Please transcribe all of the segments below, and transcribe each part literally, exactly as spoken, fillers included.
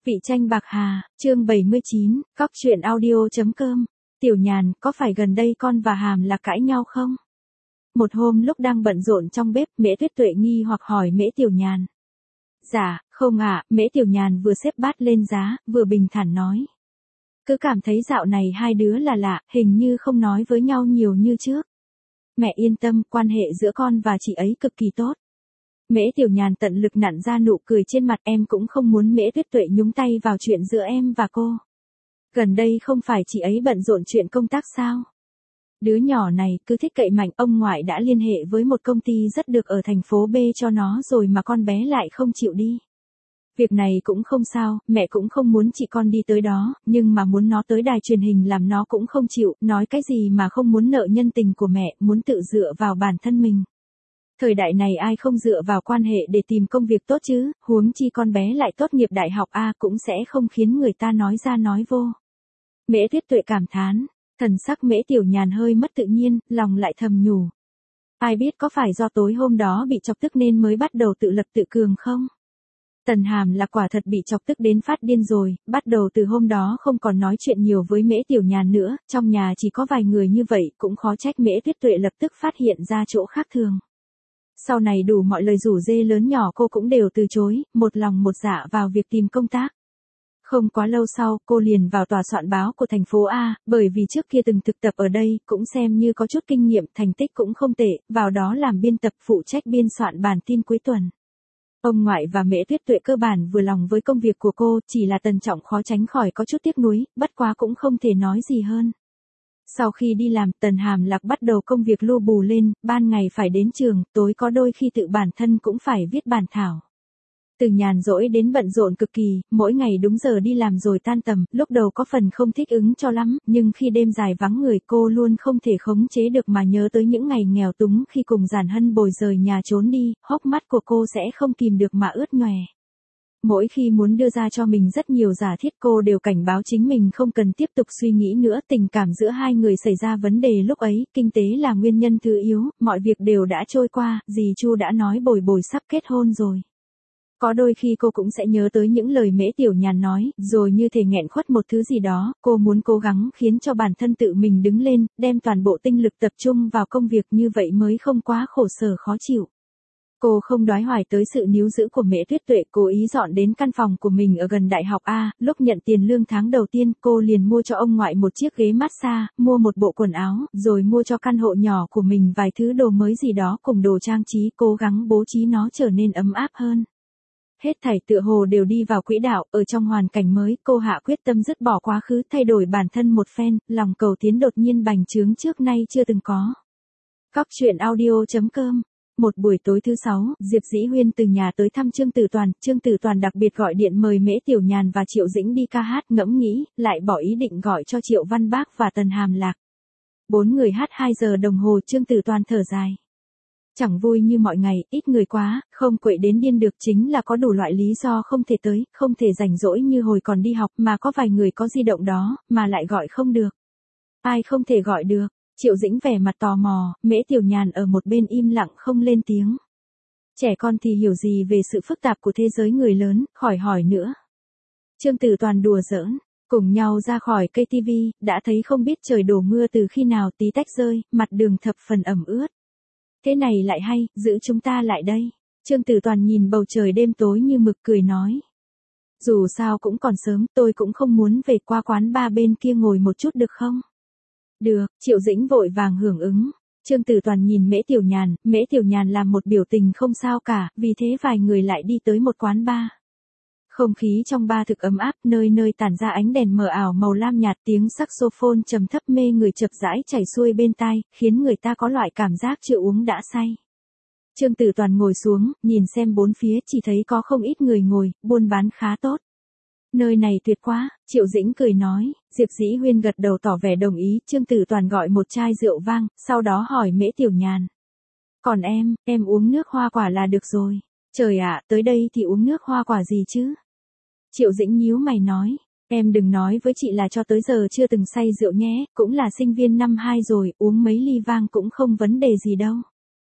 Vị tranh bạc hà, chương bảy mươi chín, cóc truyện audio.com. Tiểu Nhàn, có phải gần đây con và Hàm Lạc cãi nhau không? Một hôm lúc đang bận rộn trong bếp, Mễ Tuyết Tuệ nghi hoặc hỏi Mễ Tiểu Nhàn. Dạ, không ạ, Mễ Tiểu Nhàn vừa xếp bát lên giá, vừa bình thản nói. Cứ cảm thấy dạo này hai đứa là lạ, hình như không nói với nhau nhiều như trước. Mẹ yên tâm, quan hệ giữa con và chị ấy cực kỳ tốt. Mễ Tiểu Nhàn tận lực nặn ra nụ cười trên mặt, em cũng không muốn Mễ Tuyết Tuệ nhúng tay vào chuyện giữa em và cô. Gần đây không phải chị ấy bận rộn chuyện công tác sao? Đứa nhỏ này cứ thích cậy mạnh, ông ngoại đã liên hệ với một công ty rất được ở thành phố B cho nó rồi mà con bé lại không chịu đi. Việc này cũng không sao, mẹ cũng không muốn chị con đi tới đó, nhưng mà muốn nó tới đài truyền hình làm nó cũng không chịu, nói cái gì mà không muốn nợ nhân tình của mẹ, muốn tự dựa vào bản thân mình. Thời đại này ai không dựa vào quan hệ để tìm công việc tốt chứ, huống chi con bé lại tốt nghiệp đại học A cũng sẽ không khiến người ta nói ra nói vô. Mễ Tuyết Tuệ cảm thán, thần sắc Mễ Tiểu Nhàn hơi mất tự nhiên, lòng lại thầm nhủ. Ai biết có phải do tối hôm đó bị chọc tức nên mới bắt đầu tự lập tự cường không? Tần Hàm là quả thật bị chọc tức đến phát điên rồi, bắt đầu từ hôm đó không còn nói chuyện nhiều với Mễ Tiểu Nhàn nữa, trong nhà chỉ có vài người như vậy cũng khó trách Mễ Tuyết Tuệ lập tức phát hiện ra chỗ khác thường. Sau này đủ mọi lời rủ rê lớn nhỏ cô cũng đều từ chối, một lòng một dạ vào việc tìm công tác. Không quá lâu sau, cô liền vào tòa soạn báo của thành phố A, bởi vì trước kia từng thực tập ở đây, cũng xem như có chút kinh nghiệm, thành tích cũng không tệ, vào đó làm biên tập phụ trách biên soạn bản tin cuối tuần. Ông ngoại và Mễ Tuyết Tuệ cơ bản vừa lòng với công việc của cô, chỉ là Tần Trọng khó tránh khỏi có chút tiếc nuối, bất quá cũng không thể nói gì hơn. Sau khi đi làm, Tần Hàm Lạc bắt đầu công việc lu bù lên, ban ngày phải đến trường, tối có đôi khi tự bản thân cũng phải viết bản thảo. Từ nhàn rỗi đến bận rộn cực kỳ, mỗi ngày đúng giờ đi làm rồi tan tầm, lúc đầu có phần không thích ứng cho lắm, nhưng khi đêm dài vắng người cô luôn không thể khống chế được mà nhớ tới những ngày nghèo túng khi cùng Giản Hân Bồi rời nhà trốn đi, hốc mắt của cô sẽ không kìm được mà ướt nhòe. Mỗi khi muốn đưa ra cho mình rất nhiều giả thiết cô đều cảnh báo chính mình không cần tiếp tục suy nghĩ nữa, tình cảm giữa hai người xảy ra vấn đề lúc ấy, kinh tế là nguyên nhân thứ yếu, mọi việc đều đã trôi qua, dì Chu đã nói Bồi Bồi sắp kết hôn rồi. Có đôi khi cô cũng sẽ nhớ tới những lời Mễ Tiểu Nhàn nói, rồi như thể nghẹn khuất một thứ gì đó, cô muốn cố gắng khiến cho bản thân tự mình đứng lên, đem toàn bộ tinh lực tập trung vào công việc như vậy mới không quá khổ sở khó chịu. Cô không đoái hoài tới sự níu giữ của Mễ Tuyết Tuệ, cố ý dọn đến căn phòng của mình ở gần đại học A, lúc nhận tiền lương tháng đầu tiên, cô liền mua cho ông ngoại một chiếc ghế massage, mua một bộ quần áo, rồi mua cho căn hộ nhỏ của mình vài thứ đồ mới gì đó cùng đồ trang trí, cố gắng bố trí nó trở nên ấm áp hơn. Hết thảy tựa hồ đều đi vào quỹ đạo, ở trong hoàn cảnh mới, cô hạ quyết tâm dứt bỏ quá khứ, thay đổi bản thân một phen, lòng cầu tiến đột nhiên bành trướng trước nay chưa từng có. Cóc truyện audio.com. Một buổi tối thứ sáu, Diệp Dĩ Huyên từ nhà tới thăm Trương Tử Toàn, Trương Tử Toàn đặc biệt gọi điện mời Mễ Tiểu Nhàn và Triệu Dĩnh đi ca hát, ngẫm nghĩ, lại bỏ ý định gọi cho Triệu Văn Bác và Tần Hàm Lạc. Bốn người hát hai giờ đồng hồ, Trương Tử Toàn thở dài. Chẳng vui như mọi ngày, ít người quá, không quậy đến điên được, chính là có đủ loại lý do không thể tới, không thể rảnh rỗi như hồi còn đi học, mà có vài người có di động đó, mà lại gọi không được. Ai không thể gọi được? Triệu Dĩnh vẻ mặt tò mò, Mễ Tiểu Nhàn ở một bên im lặng không lên tiếng. Trẻ con thì hiểu gì về sự phức tạp của thế giới người lớn, khỏi hỏi nữa. Trương Tử Toàn đùa giỡn, cùng nhau ra khỏi cây tivi, đã thấy không biết trời đổ mưa từ khi nào, tí tách rơi, mặt đường thập phần ẩm ướt. Thế này lại hay, giữ chúng ta lại đây. Trương Tử Toàn nhìn bầu trời đêm tối như mực cười nói. Dù sao cũng còn sớm, tôi cũng không muốn về qua quán bar bên kia ngồi một chút được không? Được, Triệu Dĩnh vội vàng hưởng ứng. Trương Tử Toàn nhìn Mễ Tiểu Nhàn, Mễ Tiểu Nhàn làm một biểu tình không sao cả, vì thế vài người lại đi tới một quán bar. Không khí trong bar thực ấm áp, nơi nơi tản ra ánh đèn mờ ảo màu lam nhạt, tiếng saxophone trầm thấp mê người chập rãi chảy xuôi bên tai, khiến người ta có loại cảm giác chưa uống đã say. Trương Tử Toàn ngồi xuống, nhìn xem bốn phía, chỉ thấy có không ít người ngồi, buôn bán khá tốt. Nơi này tuyệt quá, Triệu Dĩnh cười nói, Diệp Dĩ Huyên gật đầu tỏ vẻ đồng ý, Trương Tử Toàn gọi một chai rượu vang, sau đó hỏi Mễ Tiểu Nhàn. Còn em, em uống nước hoa quả là được rồi. Trời ạ, tới đây thì uống nước hoa quả gì chứ? Triệu Dĩnh nhíu mày nói, em đừng nói với chị là cho tới giờ chưa từng say rượu nhé, cũng là sinh viên năm hai rồi, uống mấy ly vang cũng không vấn đề gì đâu.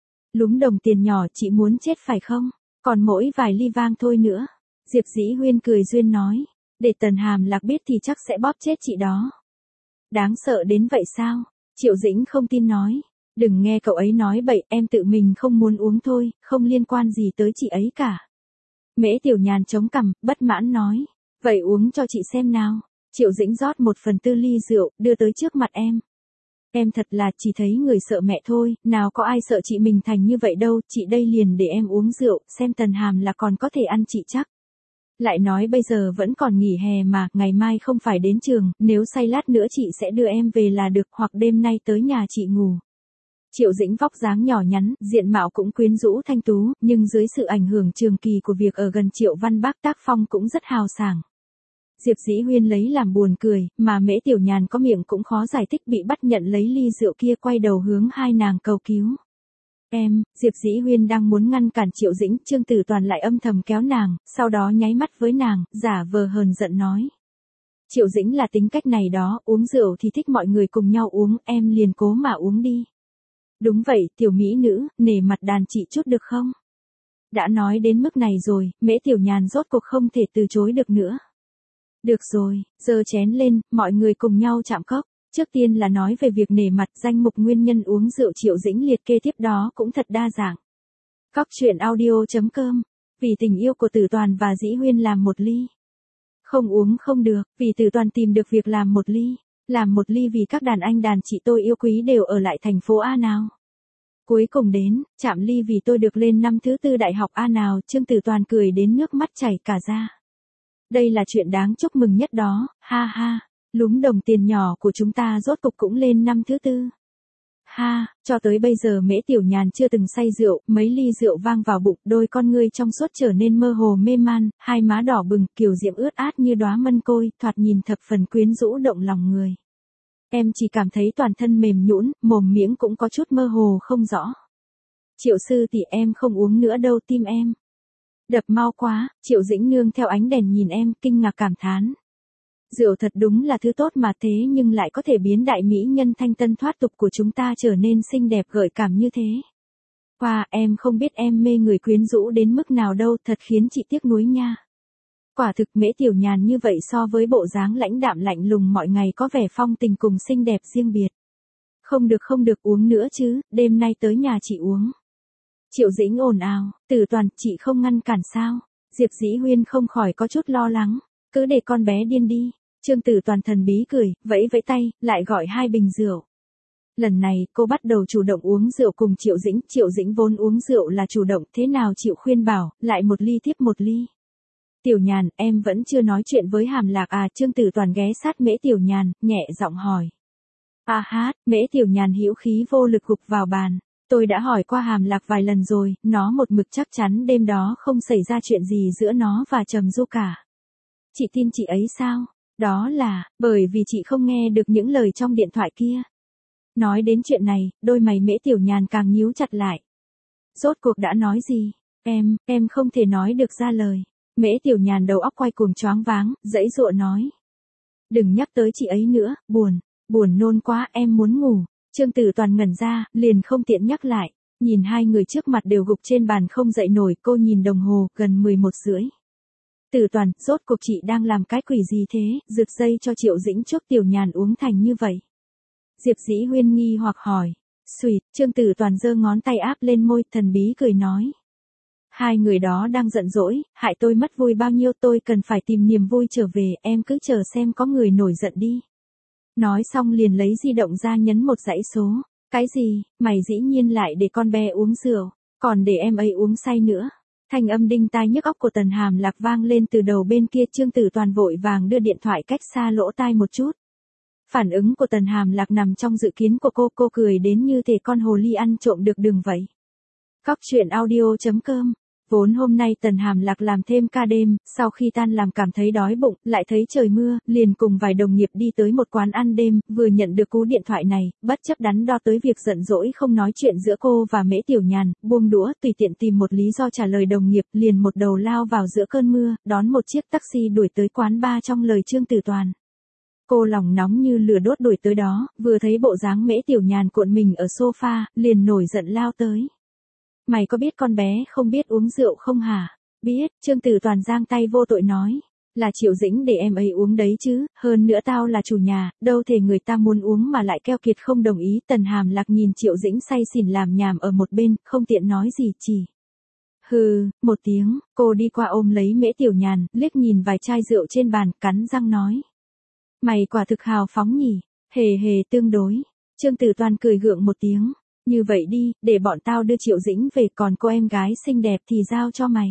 Lúm đồng tiền nhỏ chị muốn chết phải không? Còn mỗi vài ly vang thôi nữa. Diệp Dĩ Huyên cười duyên nói. Để Tần Hàm Lạc biết thì chắc sẽ bóp chết chị đó. Đáng sợ đến vậy sao? Triệu Dĩnh không tin nói. Đừng nghe cậu ấy nói bậy, em tự mình không muốn uống thôi, không liên quan gì tới chị ấy cả. Mễ Tiểu Nhàn chống cằm, bất mãn nói. Vậy uống cho chị xem nào. Triệu Dĩnh rót một phần tư ly rượu, đưa tới trước mặt em. Em thật là chỉ thấy người sợ mẹ thôi, nào có ai sợ chị mình thành như vậy đâu, chị đây liền để em uống rượu, xem Tần Hàm là còn có thể ăn chị chắc. Lại nói bây giờ vẫn còn nghỉ hè mà, ngày mai không phải đến trường, nếu say lát nữa chị sẽ đưa em về là được, hoặc đêm nay tới nhà chị ngủ. Triệu Dĩnh vóc dáng nhỏ nhắn, diện mạo cũng quyến rũ thanh tú, nhưng dưới sự ảnh hưởng trường kỳ của việc ở gần Triệu Văn Bác tác phong cũng rất hào sảng. Diệp Dĩ Huyên lấy làm buồn cười, mà Mễ Tiểu Nhàn có miệng cũng khó giải thích, bị bắt nhận lấy ly rượu kia, quay đầu hướng hai nàng cầu cứu. Em, Diệp Dĩ Huyên đang muốn ngăn cản Triệu Dĩnh, Trương Tử Toàn lại âm thầm kéo nàng, sau đó nháy mắt với nàng, giả vờ hờn giận nói. Triệu Dĩnh là tính cách này đó, uống rượu thì thích mọi người cùng nhau uống, em liền cố mà uống đi. Đúng vậy, tiểu mỹ nữ, nể mặt đàn chị chút được không? Đã nói đến mức này rồi, Mễ Tiểu Nhàn rốt cuộc không thể từ chối được nữa. Được rồi, giơ chén lên, mọi người cùng nhau chạm cốc. Trước tiên là nói về việc nể mặt, danh mục nguyên nhân uống rượu Triệu Dĩnh liệt kê tiếp đó cũng thật đa dạng. Cóc truyện audio chấm com. Vì tình yêu của Tử Toàn và Dĩ Huyên làm một ly. Không uống không được, vì Tử Toàn tìm được việc làm một ly. Làm một ly vì các đàn anh đàn chị tôi yêu quý đều ở lại thành phố A nào. Cuối cùng đến, chạm ly vì tôi được lên năm thứ tư đại học A nào, Trương Tử Toàn cười đến nước mắt chảy cả ra. Đây là chuyện đáng chúc mừng nhất đó, ha ha, lúm đồng tiền nhỏ của chúng ta rốt cục cũng lên năm thứ tư. Ha, cho tới bây giờ Mễ Tiểu Nhàn chưa từng say rượu, mấy ly rượu vang vào bụng, đôi con ngươi trong suốt trở nên mơ hồ mê man, hai má đỏ bừng, kiều diễm ướt át như đóa mân côi, thoạt nhìn thập phần quyến rũ động lòng người. Em chỉ cảm thấy toàn thân mềm nhũn, mồm miệng cũng có chút mơ hồ không rõ. Triệu sư tỷ em không uống nữa đâu, tim em đập mau quá. Triệu Dĩnh nương theo ánh đèn nhìn em, kinh ngạc cảm thán. Rượu thật đúng là thứ tốt mà, thế nhưng lại có thể biến đại mỹ nhân thanh tân thoát tục của chúng ta trở nên xinh đẹp gợi cảm như thế. Wow, em không biết em mê người quyến rũ đến mức nào đâu, thật khiến chị tiếc nuối nha. Quả thực Mễ Tiểu Nhàn như vậy so với bộ dáng lãnh đạm lạnh lùng mọi ngày có vẻ phong tình cùng xinh đẹp riêng biệt. Không được không được, uống nữa chứ, đêm nay tới nhà chị uống. Triệu Dĩnh ồn ào, Tử Toàn, chị không ngăn cản sao? Diệp Dĩ Huyên không khỏi có chút lo lắng, cứ để con bé điên đi. Trương Tử Toàn thần bí cười, vẫy vẫy tay, lại gọi hai bình rượu. Lần này, cô bắt đầu chủ động uống rượu cùng Triệu Dĩnh, Triệu Dĩnh vốn uống rượu là chủ động, thế nào chịu khuyên bảo, lại một ly tiếp một ly. Tiểu Nhàn, em vẫn chưa nói chuyện với Hàm Lạc à? Trương Tử Toàn ghé sát Mễ Tiểu Nhàn, nhẹ giọng hỏi. A hát, Mễ Tiểu Nhàn hữu khí vô lực gục vào bàn. Tôi đã hỏi qua Hàm Lạc vài lần rồi, nó một mực chắc chắn đêm đó không xảy ra chuyện gì giữa nó và Trầm Du cả. Chị tin chị ấy sao? Đó là, bởi vì chị không nghe được những lời trong điện thoại kia. Nói đến chuyện này, đôi mày Mễ Tiểu Nhàn càng nhíu chặt lại. Rốt cuộc đã nói gì? Em, em không thể nói được ra lời. Mễ Tiểu Nhàn đầu óc quay cuồng choáng váng, giãy giụa nói. Đừng nhắc tới chị ấy nữa, buồn, buồn nôn quá, em muốn ngủ. Trương Tử Toàn ngẩn ra, liền không tiện nhắc lại. Nhìn hai người trước mặt đều gục trên bàn không dậy nổi, cô nhìn đồng hồ, gần mười một rưỡi. Tử Toàn, rốt cuộc chị đang làm cái quỷ gì thế, rượt dây cho Triệu Dĩnh trước Tiểu Nhàn uống thành như vậy. Diệp Dĩ Huyên nghi hoặc hỏi. Xùyt, Trương Tử Toàn giơ ngón tay áp lên môi, thần bí cười nói. Hai người đó đang giận dỗi, hại tôi mất vui bao nhiêu, tôi cần phải tìm niềm vui trở về, em cứ chờ xem có người nổi giận đi. Nói xong liền lấy di động ra nhấn một dãy số. Cái gì, mày dĩ nhiên lại để con bé uống rượu, còn để em ấy uống say nữa. Thanh âm đinh tai nhức óc của Tần Hàm Lạc vang lên từ đầu bên kia. Trương Tử Toàn vội vàng đưa điện thoại cách xa lỗ tai một chút. Phản ứng của Tần Hàm Lạc nằm trong dự kiến của cô, cô cười đến như thể con hồ ly ăn trộm được đường vậy. Cóc truyện audio chấm com. Vốn hôm nay Tần Hàm Lạc làm thêm ca đêm, sau khi tan làm cảm thấy đói bụng, lại thấy trời mưa, liền cùng vài đồng nghiệp đi tới một quán ăn đêm, vừa nhận được cú điện thoại này, bất chấp đắn đo tới việc giận dỗi không nói chuyện giữa cô và Mễ Tiểu Nhàn, buông đũa, tùy tiện tìm một lý do trả lời đồng nghiệp, liền một đầu lao vào giữa cơn mưa, đón một chiếc taxi đuổi tới quán bar trong lời Trương Tử Toàn. Cô lòng nóng như lửa đốt đuổi tới đó, vừa thấy bộ dáng Mễ Tiểu Nhàn cuộn mình ở sofa, liền nổi giận lao tới. Mày có biết con bé không biết uống rượu không hả? Biết, Trương Tử Toàn giang tay vô tội nói. Là Triệu Dĩnh để em ấy uống đấy chứ, hơn nữa tao là chủ nhà, đâu thể người ta muốn uống mà lại keo kiệt không đồng ý. Tần Hàm Lạc nhìn Triệu Dĩnh say xỉn làm nhảm ở một bên, không tiện nói gì chỉ. Hừ, một tiếng, cô đi qua ôm lấy Mễ Tiểu Nhàn, liếc nhìn vài chai rượu trên bàn, cắn răng nói. Mày quả thực hào phóng nhỉ, hề hề tương đối. Trương Tử Toàn cười gượng một tiếng. Như vậy đi, để bọn tao đưa Triệu Dĩnh về, còn cô em gái xinh đẹp thì giao cho mày.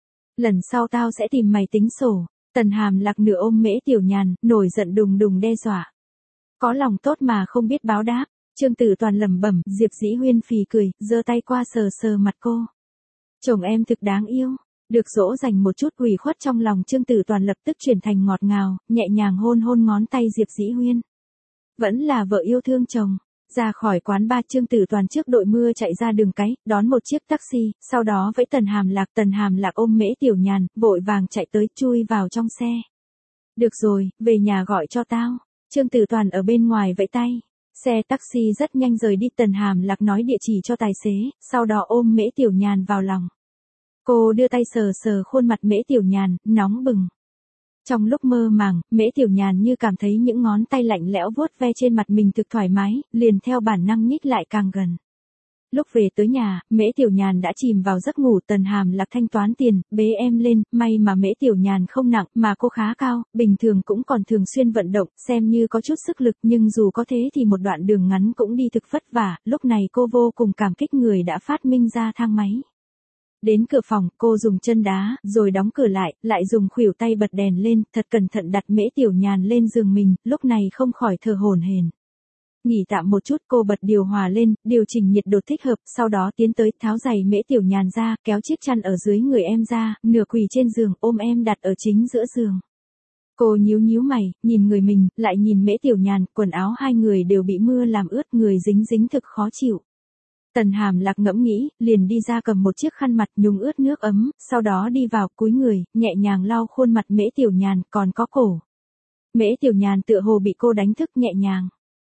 Lần sau tao sẽ tìm mày tính sổ. Tần Hàm Lạc nửa ôm Mễ Tiểu Nhàn, nổi giận đùng đùng đe dọa. Có lòng tốt mà không biết báo đáp. Trương Tử Toàn lẩm bẩm, Diệp Dĩ Huyên phì cười, giơ tay qua sờ sờ mặt cô. Chồng em thực đáng yêu. Được dỗ dành một chút ủy khuất trong lòng, Trương Tử Toàn lập tức chuyển thành ngọt ngào, nhẹ nhàng hôn hôn ngón tay Diệp Dĩ Huyên. Vẫn là vợ yêu thương chồng. Ra khỏi quán bar, Trương Tử Toàn trước đội mưa chạy ra đường cái, đón một chiếc taxi, sau đó vẫy Tần Hàm Lạc. Tần Hàm Lạc ôm Mễ Tiểu Nhàn, vội vàng chạy tới, chui vào trong xe. Được rồi, về nhà gọi cho tao. Trương Tử Toàn ở bên ngoài vẫy tay. Xe taxi rất nhanh rời đi. Tần Hàm Lạc nói địa chỉ cho tài xế, sau đó ôm Mễ Tiểu Nhàn vào lòng. Cô đưa tay sờ sờ khuôn mặt Mễ Tiểu Nhàn, nóng bừng. Trong lúc mơ màng, Mễ Tiểu Nhàn như cảm thấy những ngón tay lạnh lẽo vuốt ve trên mặt mình thực thoải mái, liền theo bản năng nhích lại càng gần. Lúc về tới nhà, Mễ Tiểu Nhàn đã chìm vào giấc ngủ. Tần Hàm Lạc thanh toán tiền, bế em lên, may mà Mễ Tiểu Nhàn không nặng, mà cô khá cao, bình thường cũng còn thường xuyên vận động, xem như có chút sức lực, nhưng dù có thế thì một đoạn đường ngắn cũng đi thực vất vả. Lúc này cô vô cùng cảm kích người đã phát minh ra thang máy. Đến cửa phòng, cô dùng chân đá, rồi đóng cửa lại, lại dùng khuỷu tay bật đèn lên, thật cẩn thận đặt Mễ Tiểu Nhàn lên giường mình, lúc này không khỏi thở hổn hển. Nghỉ tạm một chút, cô bật điều hòa lên, điều chỉnh nhiệt độ thích hợp, sau đó tiến tới, tháo giày Mễ Tiểu Nhàn ra, kéo chiếc chăn ở dưới người em ra, nửa quỳ trên giường, ôm em đặt ở chính giữa giường. Cô nhíu nhíu mày, nhìn người mình, lại nhìn Mễ Tiểu Nhàn, quần áo hai người đều bị mưa làm ướt, người dính dính thực khó chịu. Tần Hàm Lạc ngẫm nghĩ, liền đi ra cầm một chiếc khăn mặt nhúng ướt nước ấm, sau đó đi vào, cúi người, nhẹ nhàng lau khuôn mặt Mễ Tiểu Nhàn, còn có cổ. Mễ Tiểu Nhàn tựa hồ bị cô đánh thức, nhẹ nhàng.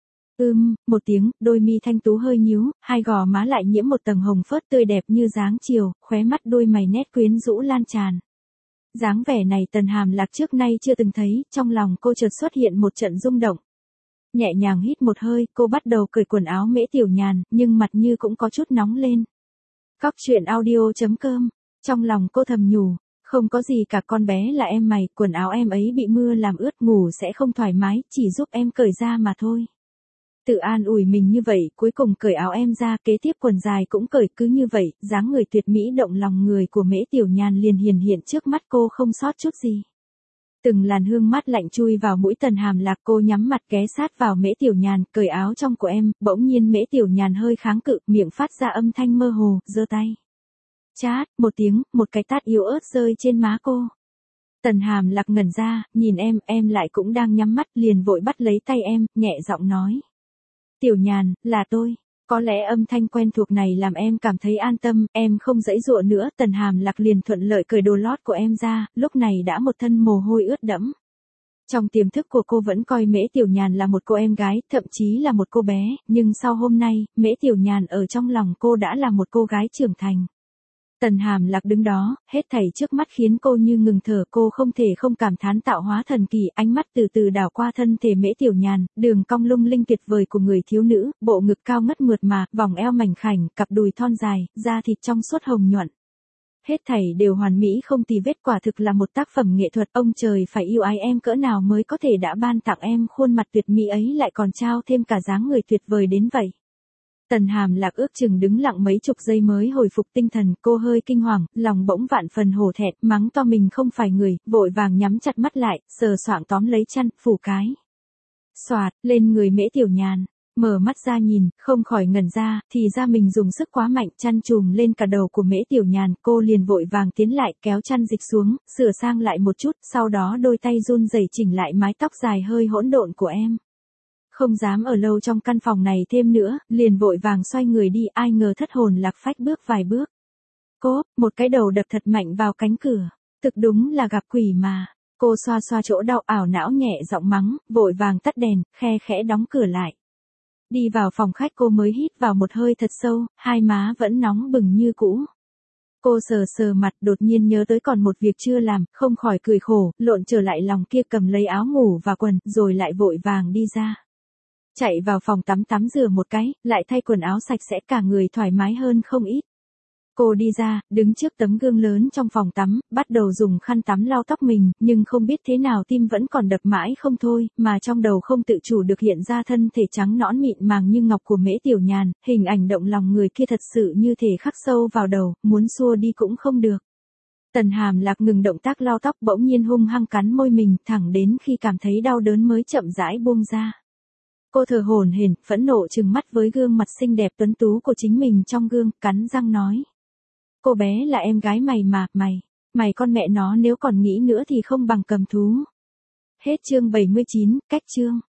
Ưm, một tiếng, đôi mi thanh tú hơi nhíu, hai gò má lại nhiễm một tầng hồng phớt tươi đẹp như dáng chiều, khóe mắt đôi mày nét quyến rũ lan tràn. Dáng vẻ này Tần Hàm Lạc trước nay chưa từng thấy, trong lòng cô chợt xuất hiện một trận rung động. Nhẹ nhàng hít một hơi, cô bắt đầu cởi quần áo Mễ Tiểu Nhàn, nhưng mặt như cũng có chút nóng lên. Cóc truyện audio chấm com. Trong lòng cô thầm nhủ, không có gì cả, con bé là em mày, quần áo em ấy bị mưa làm ướt, ngủ sẽ không thoải mái, chỉ giúp em cởi ra mà thôi. Tự an ủi mình như vậy, cuối cùng cởi áo em ra, kế tiếp quần dài cũng cởi, cứ như vậy, dáng người tuyệt mỹ động lòng người của Mễ Tiểu Nhàn liền hiển hiện trước mắt cô không sót chút gì. Từng làn hương mát lạnh chui vào mũi Tần Hàm Lạc, cô nhắm mặt ghé sát vào Mễ Tiểu Nhàn, cởi áo trong của em, bỗng nhiên Mễ Tiểu Nhàn hơi kháng cự, miệng phát ra âm thanh mơ hồ, giơ tay. Chát, một tiếng, một cái tát yếu ớt rơi trên má cô. Tần Hàm Lạc ngẩn ra, nhìn em, em lại cũng đang nhắm mắt, liền vội bắt lấy tay em, nhẹ giọng nói. Tiểu Nhàn, là tôi. Có lẽ âm thanh quen thuộc này làm em cảm thấy an tâm, em không giãy giụa nữa. Tần Hàm Lạc liền thuận lợi cởi đồ lót của em ra, lúc này đã một thân mồ hôi ướt đẫm. Trong tiềm thức của cô vẫn coi Mễ Tiểu Nhàn là một cô em gái, thậm chí là một cô bé, nhưng sau hôm nay, Mễ Tiểu Nhàn ở trong lòng cô đã là một cô gái trưởng thành. Tần Hàm Lạc đứng đó, hết thảy trước mắt khiến cô như ngừng thở, cô không thể không cảm thán tạo hóa thần kỳ, ánh mắt từ từ đảo qua thân thể Mễ Tiểu Nhàn, đường cong lung linh tuyệt vời của người thiếu nữ, bộ ngực cao ngất mượt mà, vòng eo mảnh khảnh, cặp đùi thon dài, da thịt trong suốt hồng nhuận. Hết thảy đều hoàn mỹ không tì vết, quả thực là một tác phẩm nghệ thuật, ông trời phải yêu ái em cỡ nào mới có thể đã ban tặng em khuôn mặt tuyệt mỹ ấy, lại còn trao thêm cả dáng người tuyệt vời đến vậy. Tần Hàm Lạc ước chừng đứng lặng mấy chục giây mới hồi phục tinh thần, cô hơi kinh hoàng, lòng bỗng vạn phần hổ thẹn, mắng to mình không phải người, vội vàng nhắm chặt mắt lại, sờ soạng tóm lấy chăn, phủ cái. Xoạt, lên người Mễ Tiểu Nhàn, mở mắt ra nhìn, không khỏi ngẩn ra, thì ra mình dùng sức quá mạnh, chăn trùm lên cả đầu của Mễ Tiểu Nhàn, cô liền vội vàng tiến lại, kéo chăn dịch xuống, sửa sang lại một chút, sau đó đôi tay run rẩy chỉnh lại mái tóc dài hơi hỗn độn của em. Không dám ở lâu trong căn phòng này thêm nữa, liền vội vàng xoay người đi, ai ngờ thất hồn lạc phách bước vài bước. Cốp, một cái đầu đập thật mạnh vào cánh cửa, thực đúng là gặp quỷ mà. Cô xoa xoa chỗ đau, ảo não nhẹ giọng mắng, vội vàng tắt đèn, khe khẽ đóng cửa lại. Đi vào phòng khách cô mới hít vào một hơi thật sâu, hai má vẫn nóng bừng như cũ. Cô sờ sờ mặt, đột nhiên nhớ tới còn một việc chưa làm, không khỏi cười khổ, lộn trở lại lòng kia, cầm lấy áo ngủ và quần, rồi lại vội vàng đi ra. Chạy vào phòng tắm tắm rửa một cái, lại thay quần áo sạch sẽ, cả người thoải mái hơn không ít. Cô đi ra, đứng trước tấm gương lớn trong phòng tắm, bắt đầu dùng khăn tắm lau tóc mình, nhưng không biết thế nào tim vẫn còn đập mãi không thôi, mà trong đầu không tự chủ được hiện ra thân thể trắng nõn mịn màng như ngọc của Mễ Tiểu Nhàn, hình ảnh động lòng người kia thật sự như thể khắc sâu vào đầu, muốn xua đi cũng không được. Tần Hàm Lạc ngừng động tác lau tóc, bỗng nhiên hung hăng cắn môi mình, thẳng đến khi cảm thấy đau đớn mới chậm rãi buông ra. Cô thở hổn hển, phẫn nộ trừng mắt với gương mặt xinh đẹp tuấn tú của chính mình trong gương, cắn răng nói. Cô bé là em gái mày mà, mày, mày con mẹ nó, nếu còn nghĩ nữa thì không bằng cầm thú. Hết chương bảy mươi chín, cách chương.